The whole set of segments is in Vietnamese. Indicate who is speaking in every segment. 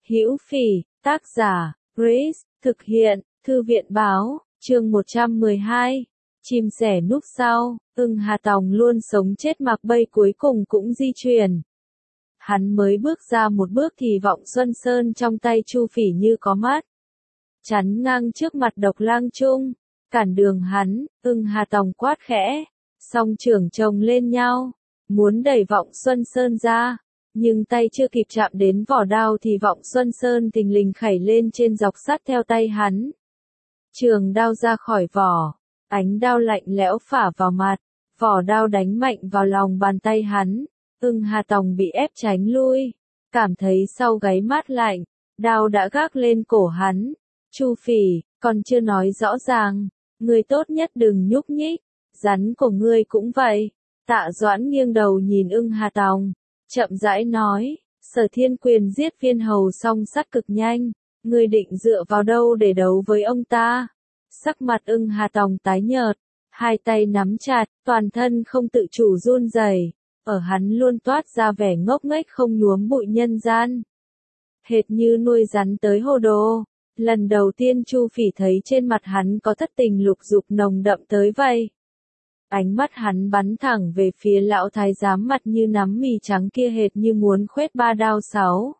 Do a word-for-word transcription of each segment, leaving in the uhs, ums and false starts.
Speaker 1: Hữu Phỉ, tác giả, Grace, thực hiện, Thư viện báo, chương một trăm mười hai. Chim sẻ núp sau, ưng Hà Tòng luôn sống chết mặc bay cuối cùng cũng di chuyển. Hắn mới bước ra một bước thì vọng Xuân Sơn trong tay Chu Phỉ như có mắt. Chắn ngang trước mặt Độc Lang Trung, cản đường hắn, ưng Hà Tòng quát khẽ, song trưởng chồng lên nhau, muốn đẩy vọng Xuân Sơn ra. Nhưng tay chưa kịp chạm đến vỏ đao thì vọng Xuân Sơn thình lình khảy lên trên dọc sắt theo tay hắn. Trường đao ra khỏi vỏ, ánh đao lạnh lẽo phả vào mặt, vỏ đao đánh mạnh vào lòng bàn tay hắn, ưng Hà Tòng bị ép tránh lui, cảm thấy sau gáy mát lạnh, đao đã gác lên cổ hắn. Chu Phỉ, còn chưa nói rõ ràng, ngươi tốt nhất đừng nhúc nhích, rắn của ngươi cũng vậy. Tạ Doãn nghiêng đầu nhìn ưng Hà Tòng, chậm rãi nói, Sở Thiên Quyền giết viên hầu song sắt cực nhanh, ngươi định dựa vào đâu để đấu với ông ta? Sắc mặt ưng Hà Tòng tái nhợt, hai tay nắm chặt, toàn thân không tự chủ run rẩy, ở hắn luôn toát ra vẻ ngốc nghếch không nhuốm bụi nhân gian. Hệt như nuôi rắn tới hồ đồ, lần đầu tiên Chu Phỉ thấy trên mặt hắn có thất tình lục dục nồng đậm tới vậy. Ánh mắt hắn bắn thẳng về phía lão thái giám mặt như nắm mì trắng kia hệt như muốn khoét ba đao sáu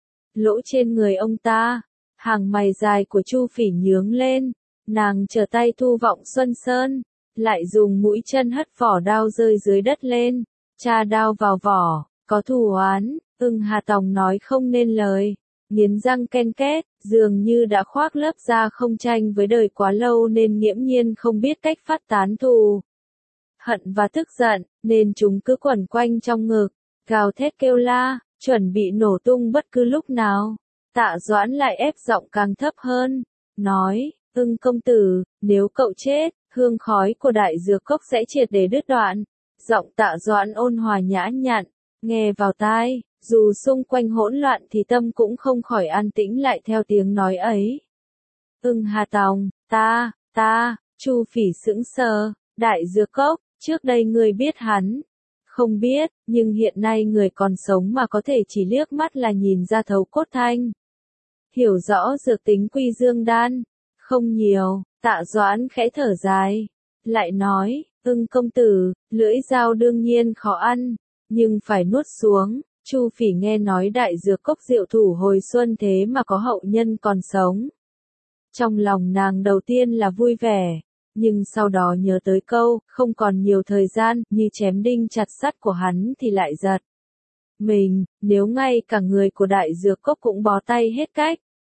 Speaker 1: lỗ trên người ông ta. Hàng mày dài của Chu Phỉ nhướng lên, nàng trở tay thu vọng Xuân Sơn, lại dùng mũi chân hất vỏ đao rơi dưới đất lên, tra đao vào vỏ, có thù oán. Ưng Hà Tòng nói không nên lời, nghiến răng ken két, dường như đã khoác lớp da không tranh với đời quá lâu nên nghiễm nhiên không biết cách phát tán thù hận và tức giận, nên chúng cứ quẩn quanh trong ngực, gào thét kêu la, chuẩn bị nổ tung bất cứ lúc nào. Tạ Doãn lại ép giọng càng thấp hơn, nói, ưng công tử, nếu cậu chết, hương khói của đại dược cốc sẽ triệt để đứt đoạn. Giọng Tạ Doãn ôn hòa nhã nhặn, nghe vào tai, dù xung quanh hỗn loạn thì tâm cũng không khỏi an tĩnh lại theo tiếng nói ấy. Ưng Hà Tòng, ta, ta, Chu Phỉ sững sờ, đại dược cốc. Trước đây người biết hắn? Không biết, nhưng hiện nay người còn sống mà có thể chỉ liếc mắt là nhìn ra thấu cốt thanh. Hiểu rõ dược tính quy dương đan? Không nhiều. Tạ Doãn khẽ thở dài, lại nói, ưng công tử, lưỡi dao đương nhiên khó ăn, nhưng phải nuốt xuống. Chu Phỉ nghe nói đại dược cốc diệu thủ hồi xuân thế mà có hậu nhân còn sống. Trong lòng nàng đầu tiên là vui vẻ. Nhưng sau đó nhớ tới câu, không còn nhiều thời gian, như chém đinh chặt sắt của hắn thì lại giật mình, nếu ngay cả người của đại dược cốc cũng bó tay hết cách.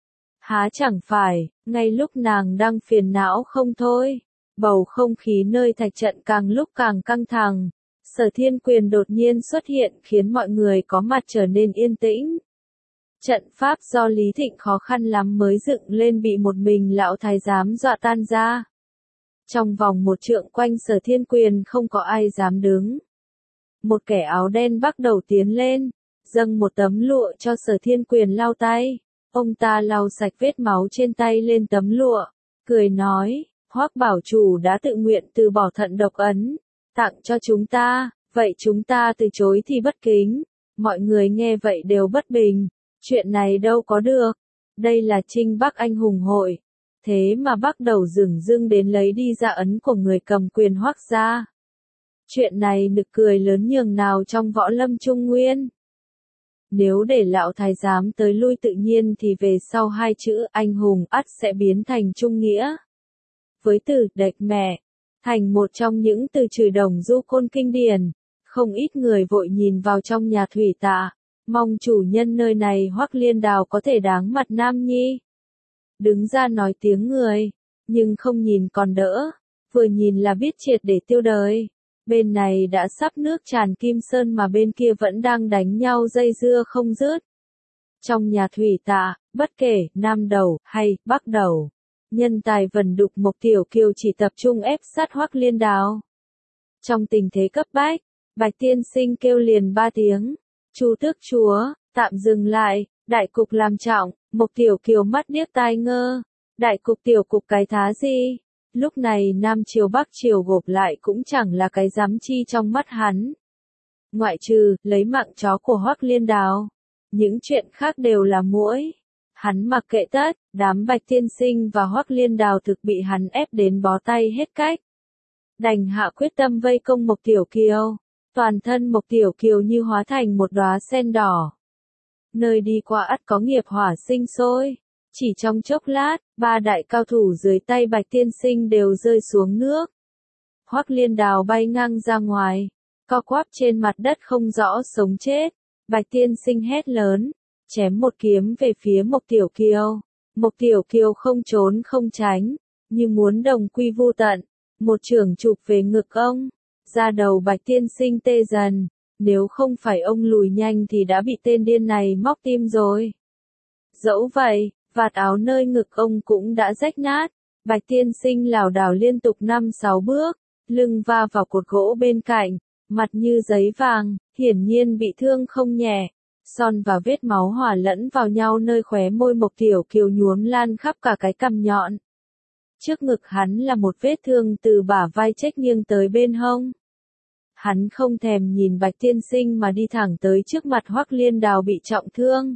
Speaker 1: Há chẳng phải, ngay lúc nàng đang phiền não không thôi, bầu không khí nơi thạch trận càng lúc càng căng thẳng, Sở Thiên Quyền đột nhiên xuất hiện khiến mọi người có mặt trở nên yên tĩnh. Trận pháp do Lý Thịnh khó khăn lắm mới dựng lên bị một mình lão thái giám dọa tan ra. Trong vòng một trượng quanh Sở Thiên Quyền không có ai dám đứng. Một kẻ áo đen bắt đầu tiến lên, dâng một tấm lụa cho Sở Thiên Quyền lau tay. Ông ta lau sạch vết máu trên tay lên tấm lụa, cười nói, Hoắc bảo chủ đã tự nguyện từ bỏ thận độc ấn, tặng cho chúng ta, vậy chúng ta từ chối thì bất kính. Mọi người nghe vậy đều bất bình, chuyện này đâu có được, đây là Trinh Bắc anh hùng hội. Thế mà bắt đầu dửng dưng đến lấy đi ra ấn của người cầm quyền Hoắc gia. Chuyện này nực cười lớn nhường nào trong võ lâm Trung Nguyên. Nếu để lão thái giám tới lui tự nhiên thì về sau hai chữ anh hùng ắt sẽ biến thành trung nghĩa. Với từ đệch mẹ, thành một trong những từ chửi đồng du côn kinh điển, không ít người vội nhìn vào trong nhà thủy tạ, mong chủ nhân nơi này Hoắc Liên Đào có thể đáng mặt nam nhi. Đứng ra nói tiếng người, nhưng không nhìn còn đỡ, vừa nhìn là biết triệt để tiêu đời. Bên này đã sắp nước tràn Kim Sơn mà bên kia vẫn đang đánh nhau dây dưa không dứt. Trong nhà thủy tạ, bất kể Nam Đầu hay Bắc Đầu, nhân tài vần đục Mộc Tiểu Kiều chỉ tập trung ép sát Hoắc Liên Đào. Trong tình thế cấp bách, Bạch Tiên Sinh kêu liền ba tiếng, Chu tước chúa, tạm dừng lại, đại cục làm trọng. Mộc Tiểu Kiều mắt điếc tai ngơ, đại cục tiểu cục cái thá gì? Lúc này Nam Triều Bắc Triều gộp lại cũng chẳng là cái dám chi trong mắt hắn. Ngoại trừ, lấy mạng chó của Hoắc Liên Đào. những chuyện khác đều là muỗi. Hắn mặc kệ tất, đám Bạch Tiên Sinh và Hoắc Liên Đào thực bị hắn ép đến bó tay hết cách. Đành hạ quyết tâm vây công Mộc Tiểu Kiều, toàn thân Mộc Tiểu Kiều như hóa thành một đóa sen đỏ. Nơi đi qua ắt có nghiệp hỏa sinh sôi, chỉ trong chốc lát, ba đại cao thủ dưới tay Bạch Tiên Sinh đều rơi xuống nước. Hoắc Liên Đào bay ngang ra ngoài, co quắp trên mặt đất không rõ sống chết. Bạch Tiên Sinh hét lớn, chém một kiếm về phía Mộc Tiểu Kiều. Mộc Tiểu Kiều không trốn không tránh, như muốn đồng quy vu tận, một chưởng chụp về ngực ông. Da đầu Bạch Tiên Sinh tê dần, nếu không phải ông lùi nhanh thì đã bị tên điên này móc tim rồi. Dẫu vậy, vạt áo nơi ngực ông cũng đã rách nát. Bạch Tiên Sinh lảo đảo liên tục năm sáu bước, lưng va vào cột gỗ bên cạnh, mặt như giấy vàng, hiển nhiên bị thương không nhẹ. Son và vết máu hòa lẫn vào nhau nơi khóe môi Mộc Tiểu Kiều nhuốm lan khắp cả cái cằm nhọn. Trước ngực hắn là một vết thương từ bả vai chếch nghiêng tới bên hông. Hắn không thèm nhìn Bạch Tiên Sinh mà đi thẳng tới trước mặt Hoắc Liên Đào bị trọng thương.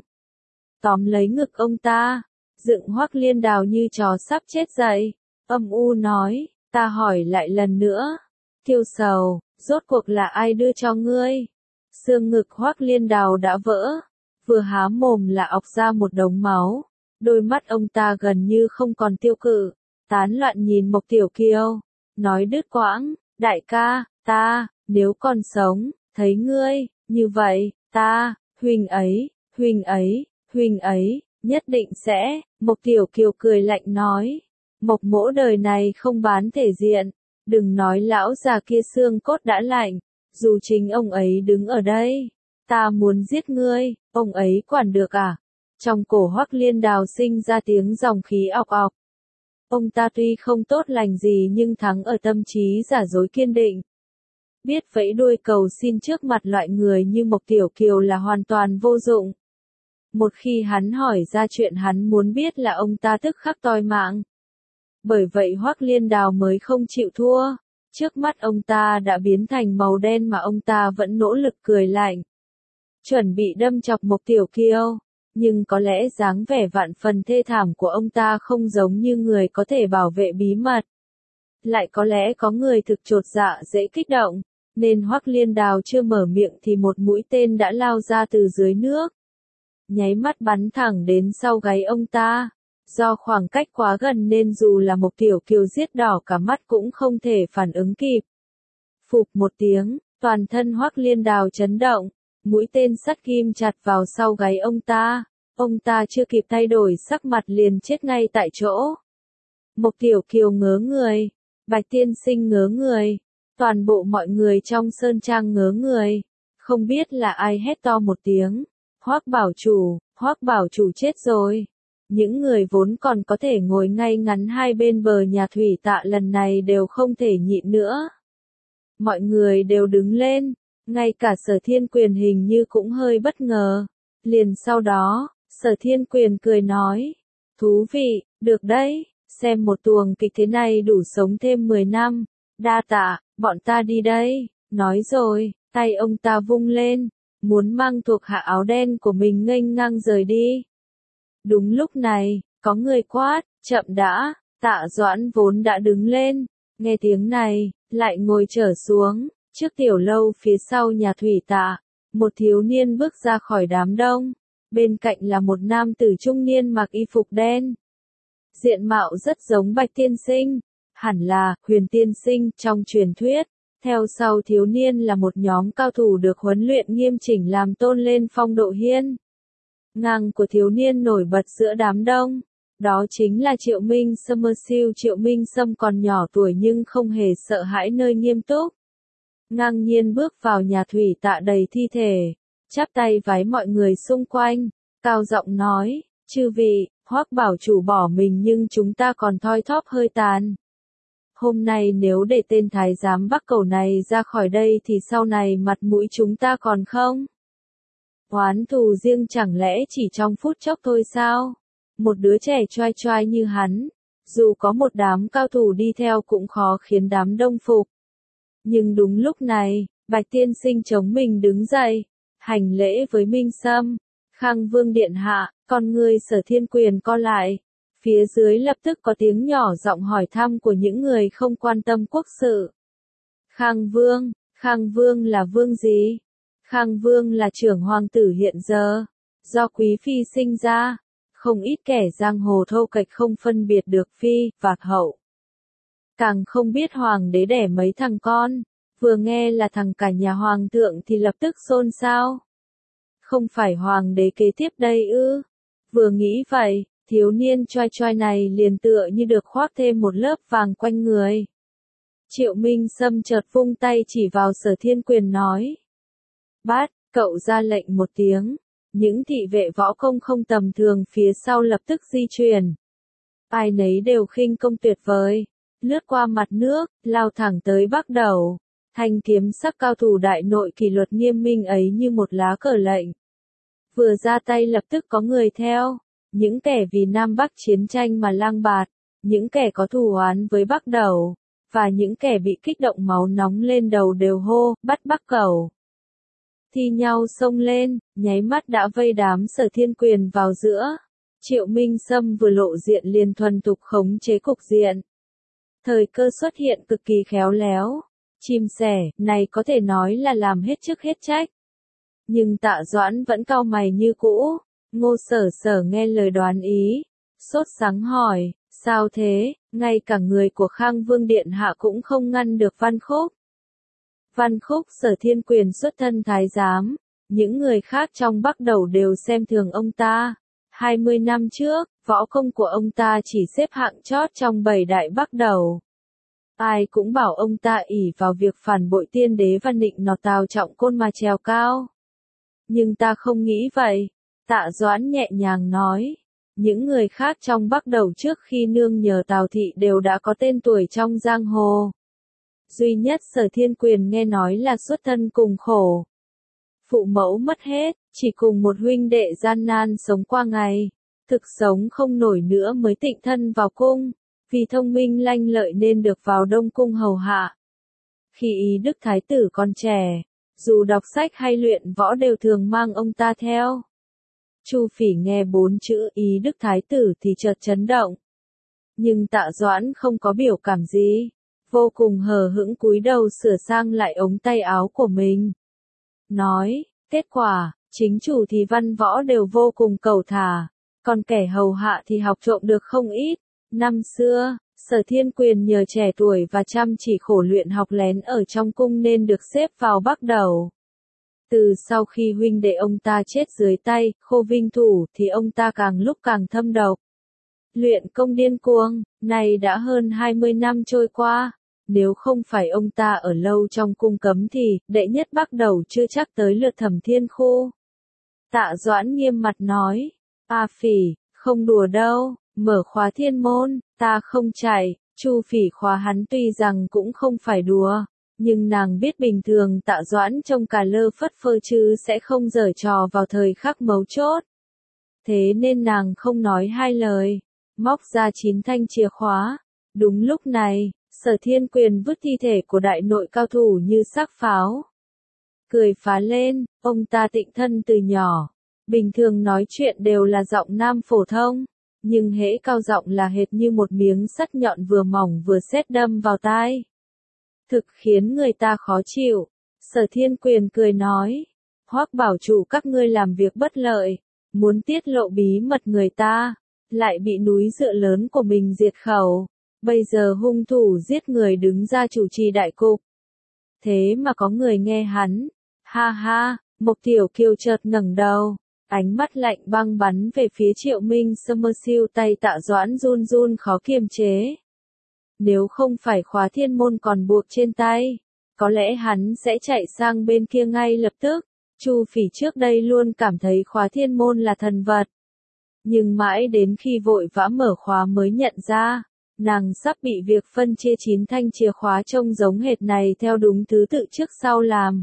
Speaker 1: Tóm lấy ngực ông ta, dựng Hoắc Liên Đào như chó sắp chết dậy, âm u nói, ta hỏi lại lần nữa, Tiêu Sầu, rốt cuộc là ai đưa cho ngươi? Xương ngực Hoắc Liên Đào đã vỡ, vừa há mồm là ọc ra một đống máu, đôi mắt ông ta gần như không còn tiêu cự, tán loạn nhìn Mộc Tiểu Kiều, nói đứt quãng, đại ca, ta, nếu còn sống, thấy ngươi, như vậy, ta, huynh ấy, huynh ấy, huynh ấy, nhất định sẽ, Mộc Tiểu Kiều cười lạnh nói, Mộc mỗ đời này không bán thể diện, đừng nói lão già kia xương cốt đã lạnh, dù chính ông ấy đứng ở đây, ta muốn giết ngươi, ông ấy quản được à? Trong cổ Hoắc Liên Đào sinh ra tiếng dòng khí ọc ọc. Ông ta tuy không tốt lành gì nhưng thắng ở tâm trí giả dối kiên định. Biết vẫy đuôi cầu xin trước mặt loại người như Mộc Tiểu Kiều là hoàn toàn vô dụng. Một khi hắn hỏi ra chuyện hắn muốn biết là ông ta tức khắc toi mạng. Bởi vậy Hoắc Liên Đào mới không chịu thua. Trước mắt ông ta đã biến thành màu đen mà ông ta vẫn nỗ lực cười lạnh. Chuẩn bị đâm chọc Mộc Tiểu Kiều. Nhưng có lẽ dáng vẻ vạn phần thê thảm của ông ta không giống như người có thể bảo vệ bí mật. Lại có lẽ có người thực chột dạ dễ kích động, nên Hoắc Liên Đào chưa mở miệng thì một mũi tên đã lao ra từ dưới nước. Nháy mắt bắn thẳng đến sau gáy ông ta. Do khoảng cách quá gần nên dù là Mộc Tiểu Kiều giết đỏ cả mắt cũng không thể phản ứng kịp. Phụp một tiếng, toàn thân Hoắc Liên Đào chấn động, mũi tên sắt kim chặt vào sau gáy ông ta, ông ta chưa kịp thay đổi sắc mặt liền chết ngay tại chỗ. Mộc Tiểu Kiều ngớ người, Bạch Tiên Sinh ngớ người, toàn bộ mọi người trong sơn trang ngớ người, không biết là ai hét to một tiếng, Hoắc bảo chủ, Hoắc bảo chủ chết rồi. Những người vốn còn có thể ngồi ngay ngắn hai bên bờ nhà thủy tạ lần này đều không thể nhịn nữa. Mọi người đều đứng lên, ngay cả Sở Thiên Quyền hình như cũng hơi bất ngờ. Liền sau đó, Sở Thiên Quyền cười nói, thú vị, được đấy, xem một tuồng kịch thế này đủ sống thêm mười năm, đa tạ, bọn ta đi đây, nói rồi, tay ông ta vung lên, muốn mang thuộc hạ áo đen của mình nghênh ngang rời đi. Đúng lúc này, có người quát, chậm đã, Tạ Doãn vốn đã đứng lên, nghe tiếng này, lại ngồi trở xuống, trước tiểu lâu phía sau nhà thủy tạ, một thiếu niên bước ra khỏi đám đông, bên cạnh là một nam tử trung niên mặc y phục đen. Diện mạo rất giống Bạch Tiên Sinh, hẳn là Huyền Tiên Sinh trong truyền thuyết. Theo sau thiếu niên là một nhóm cao thủ được huấn luyện nghiêm chỉnh làm tôn lên phong độ hiên ngang của thiếu niên nổi bật giữa đám đông. Đó chính là Triệu Minh Sâm. Siêu Triệu Minh Sâm còn nhỏ tuổi nhưng không hề sợ hãi nơi nghiêm túc. Ngang nhiên bước vào nhà thủy tạ đầy thi thể, chắp tay vái mọi người xung quanh, cao giọng nói, chư vị, Hoắc bảo chủ bỏ mình nhưng chúng ta còn thoi thóp hơi tàn. Hôm nay nếu để tên thái giám Bắc Cẩu này ra khỏi đây thì sau này mặt mũi chúng ta còn không? Oán thù riêng chẳng lẽ chỉ trong phút chốc thôi sao? Một đứa trẻ choai choai như hắn, dù có một đám cao thủ đi theo cũng khó khiến đám đông phục. Nhưng đúng lúc này, Bạch Tiên Sinh chống mình đứng dậy, hành lễ với Minh Sâm, Khang Vương điện hạ, con người Sở Thiên Quyền co lại. Phía dưới lập tức có tiếng nhỏ giọng hỏi thăm của những người không quan tâm quốc sự. Khang Vương, Khang Vương là vương gì? Khang Vương là trưởng hoàng tử hiện giờ, do quý phi sinh ra. Không ít kẻ giang hồ thô kệch không phân biệt được phi, và hậu. Càng không biết hoàng đế đẻ mấy thằng con, vừa nghe là thằng cả nhà hoàng thượng thì lập tức xôn xao. Không phải hoàng đế kế tiếp đây ư? Vừa nghĩ vậy, thiếu niên choai choai này liền tựa như được khoác thêm một lớp vàng quanh người. Triệu Minh Sâm chợt vung tay chỉ vào Sở Thiên Quyền nói. Bát, cậu ra lệnh một tiếng. Những thị vệ võ công không tầm thường phía sau lập tức di chuyển. Ai nấy đều khinh công tuyệt vời. Lướt qua mặt nước, lao thẳng tới Bắc Đầu. Thanh kiếm sắc cao thủ đại nội kỷ luật nghiêm minh ấy như một lá cờ lệnh. Vừa ra tay lập tức có người theo. Những kẻ vì Nam Bắc chiến tranh mà lang bạt. Những kẻ có thù oán với Bắc Đầu. Và những kẻ bị kích động máu nóng lên đầu đều hô, bắt Bắc Cầu. Thi nhau xông lên, nháy mắt đã vây đám Sở Thiên Quyền vào giữa. Triệu Minh Sâm vừa lộ diện liền thuần thục khống chế cục diện. Thời cơ xuất hiện cực kỳ khéo léo. Chim sẻ, này có thể nói là làm hết chức hết trách. Nhưng Tạ Doãn vẫn cau mày như cũ. Ngô Sở Sở nghe lời đoán ý. Sốt sắng hỏi, sao thế, ngay cả người của Khang Vương điện hạ cũng không ngăn được Văn Khúc. Văn Khúc Sở Thiên Quyền xuất thân thái giám, những người khác trong Bắc Đầu đều xem thường ông ta. hai mươi năm trước, võ công của ông ta chỉ xếp hạng chót trong bảy đại Bắc Đầu. Ai cũng bảo ông ta ỷ vào việc phản bội tiên đế và nịnh nọt Tào Trọng Côn mà trèo cao. Nhưng ta không nghĩ vậy, Tạ Doãn nhẹ nhàng nói. Những người khác trong Bắc Đầu trước khi nương nhờ Tào Thị đều đã có tên tuổi trong giang hồ. Duy nhất Sở Thiên Quyền nghe nói là xuất thân cùng khổ. Phụ mẫu mất hết, chỉ cùng một huynh đệ gian nan sống qua ngày. Thực sống không nổi nữa mới tịnh thân vào cung. Vì thông minh lanh lợi nên được vào Đông Cung hầu hạ. Khi Ý Đức Thái tử còn trẻ, dù đọc sách hay luyện võ đều thường mang ông ta theo. Chu Phỉ nghe bốn chữ Ý Đức Thái tử thì chợt chấn động. Nhưng Tạ Doãn không có biểu cảm gì. Vô cùng hờ hững cúi đầu sửa sang lại ống tay áo của mình. Nói, kết quả, chính chủ thì văn võ đều vô cùng cầu thả. Còn kẻ hầu hạ thì học trộm được không ít. Năm xưa, Sở Thiên Quyền nhờ trẻ tuổi và chăm chỉ khổ luyện học lén ở trong cung nên được xếp vào Bắc Đầu. Từ sau khi huynh đệ ông ta chết dưới tay, Khô Vinh Thủ thì ông ta càng lúc càng thâm độc. Luyện công điên cuồng, này đã hơn hai mươi năm trôi qua. Nếu không phải ông ta ở lâu trong cung cấm thì, đệ nhất Bắc Đầu chưa chắc tới lượt Thẩm Thiên Khu. Tạ Doãn nghiêm mặt nói, A Phỉ, không đùa đâu, mở khóa thiên môn, ta không chạy. Chu Phỉ khóa hắn tuy rằng cũng không phải đùa, nhưng nàng biết bình thường Tạ Doãn trông cà lơ phất phơ chứ sẽ không giở trò vào thời khắc mấu chốt. Thế nên nàng không nói hai lời, móc ra chín thanh chìa khóa. Đúng lúc này, Sở Thiên Quyền vứt thi thể của đại nội cao thủ như xác pháo. Cười phá lên, ông ta tịnh thân từ nhỏ. Bình thường nói chuyện đều là giọng nam phổ thông, nhưng hễ cao giọng là hệt như một miếng sắt nhọn vừa mỏng vừa sét đâm vào tai. Thực khiến người ta khó chịu. Sở Thiên Quyền cười nói, Hoắc bảo chủ các ngươi làm việc bất lợi, muốn tiết lộ bí mật người ta, lại bị núi dựa lớn của mình diệt khẩu. Bây giờ hung thủ giết người đứng ra chủ trì đại cục. Thế mà có người nghe hắn. Ha ha, Mộc Tiểu Kiều chợt ngẩng đầu, ánh mắt lạnh băng bắn về phía Triệu Minh Sâm, siêu tay Tạ Doãn run run khó kiềm chế. Nếu không phải khóa thiên môn còn buộc trên tay, có lẽ hắn sẽ chạy sang bên kia ngay lập tức. Chu Phỉ trước đây luôn cảm thấy khóa thiên môn là thần vật. Nhưng mãi đến khi vội vã mở khóa mới nhận ra, nàng sắp bị việc phân chia chín thanh chìa khóa trông giống hệt này theo đúng thứ tự trước sau làm.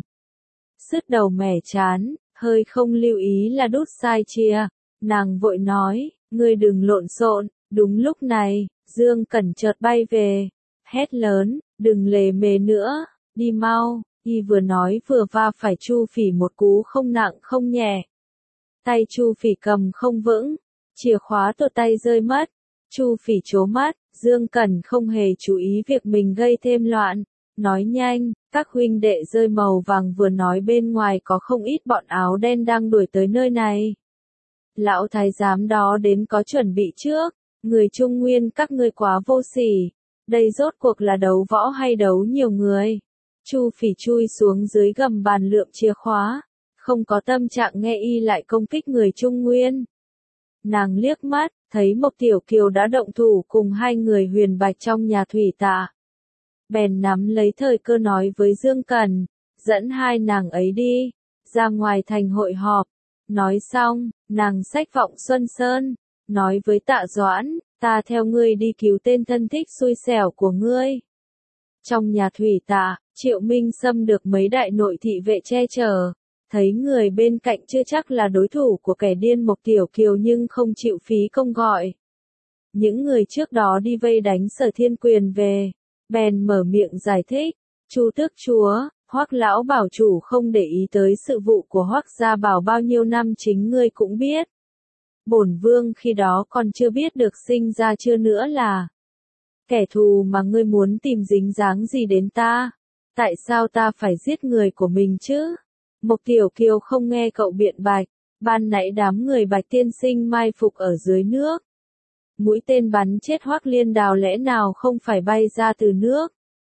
Speaker 1: Sứt đầu mẻ chán, hơi không lưu ý là đút sai chìa. Nàng vội nói, ngươi đừng lộn xộn. Đúng lúc này, Dương Cẩn chợt bay về, hét lớn, đừng lề mề nữa, đi mau. Y vừa nói vừa va phải Chu Phỉ một cú không nặng không nhẹ. Tay Chu Phỉ cầm không vững, chìa khóa tuột tay rơi mất. Chu Phỉ trố mắt, Dương Cẩn không hề chú ý việc mình gây thêm loạn, nói nhanh, các huynh đệ rơi màu vàng vừa nói bên ngoài có không ít bọn áo đen đang đuổi tới nơi này. Lão thái giám đó đến có chuẩn bị trước, người Trung Nguyên các ngươi quá vô sỉ, đây rốt cuộc là đấu võ hay đấu nhiều người. Chu Phỉ chui xuống dưới gầm bàn lượm chìa khóa, không có tâm trạng nghe y lại công kích người Trung Nguyên. Nàng liếc mắt, thấy Mộc Tiểu Kiều đã động thủ cùng hai người huyền bạch trong nhà thủy tạ. Bèn nắm lấy thời cơ nói với Dương Cẩn, dẫn hai nàng ấy đi, ra ngoài thành hội họp. Nói xong, nàng xách Vọng Xuân Sơn, nói với Tạ Doãn, ta theo ngươi đi cứu tên thân thích xui xẻo của ngươi. Trong nhà thủy tạ, Triệu Minh Sâm được mấy đại nội thị vệ che chở, thấy người bên cạnh chưa chắc là đối thủ của kẻ điên Mộc Tiểu Kiều nhưng không chịu phí công gọi. Những người trước đó đi vây đánh Sở Thiên Quyền về, bèn mở miệng giải thích, Chu tước chúa, Hoắc lão bảo chủ không để ý tới sự vụ của Hoắc gia bảo bao nhiêu năm chính ngươi cũng biết. Bổn vương khi đó còn chưa biết được sinh ra chưa nữa là kẻ thù mà ngươi muốn tìm dính dáng gì đến ta, tại sao ta phải giết người của mình chứ? Mộc Tiểu Kiều không nghe cậu biện bạch, ban nãy đám người Bạch tiên sinh mai phục ở dưới nước. Mũi tên bắn chết Hoắc Liên Đào lẽ nào không phải bay ra từ nước?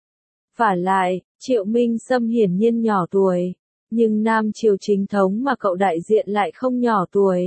Speaker 1: Vả lại, Triệu Minh Sâm hiển nhiên nhỏ tuổi, nhưng Nam Triều chính thống mà cậu đại diện lại không nhỏ tuổi.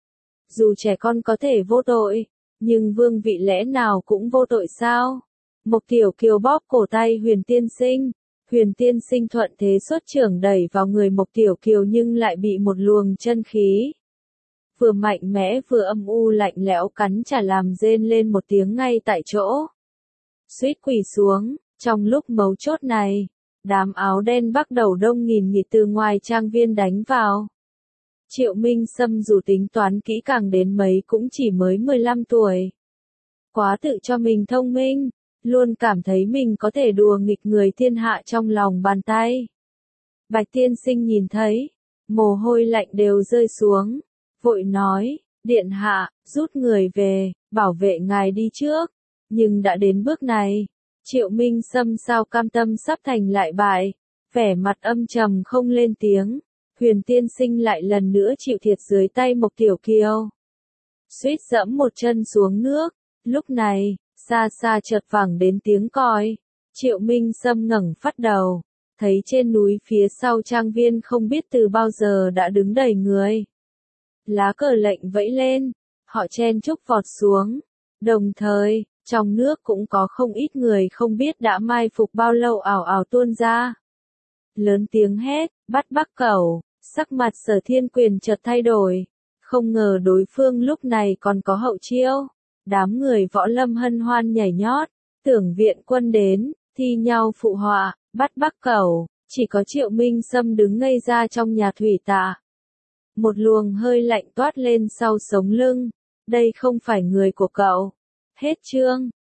Speaker 1: Dù trẻ con có thể vô tội, nhưng vương vị lẽ nào cũng vô tội sao? Mộc Tiểu Kiều bóp cổ tay Huyền tiên sinh. Huyền tiên sinh thuận thế xuất trưởng đẩy vào người Mộc Tiểu Kiều nhưng lại bị một luồng chân khí vừa mạnh mẽ vừa âm u lạnh lẽo cắn trả làm rên lên một tiếng ngay tại chỗ. Suýt quỳ xuống, trong lúc mấu chốt này, đám áo đen bắt đầu đông nghìn nghịt từ ngoài trang viên đánh vào. Triệu Minh Sâm dù tính toán kỹ càng đến mấy cũng chỉ mới mười lăm tuổi. Quá tự cho mình thông minh, luôn cảm thấy mình có thể đùa nghịch người thiên hạ trong lòng bàn tay. Bạch tiên sinh nhìn thấy, mồ hôi lạnh đều rơi xuống, vội nói, điện hạ, rút người về, bảo vệ ngài đi trước. Nhưng đã đến bước này, Triệu Minh Sâm sao cam tâm sắp thành lại bại, vẻ mặt âm trầm không lên tiếng. Huyền tiên sinh lại lần nữa chịu thiệt dưới tay Mộc Tiểu Kiều. Suýt dẫm một chân xuống nước, lúc này, xa xa chợt vẳng đến tiếng còi. Triệu Minh Sâm ngẩng phát đầu, thấy trên núi phía sau trang viên không biết từ bao giờ đã đứng đầy người. Lá cờ lệnh vẫy lên, họ chen chúc vọt xuống. Đồng thời, trong nước cũng có không ít người không biết đã mai phục bao lâu ảo ảo tuôn ra. Lớn tiếng hét, bắt Bắc Cẩu, sắc mặt Sở Thiên Quyền chợt thay đổi. Không ngờ đối phương lúc này còn có hậu chiêu. Đám người võ lâm hân hoan nhảy nhót, tưởng viện quân đến, thi nhau phụ họa, bắt Bắc Cẩu, chỉ có Triệu Minh Sâm đứng ngây ra trong nhà thủy tạ. Một luồng hơi lạnh toát lên sau sống lưng, đây không phải người của cậu. Hết chương.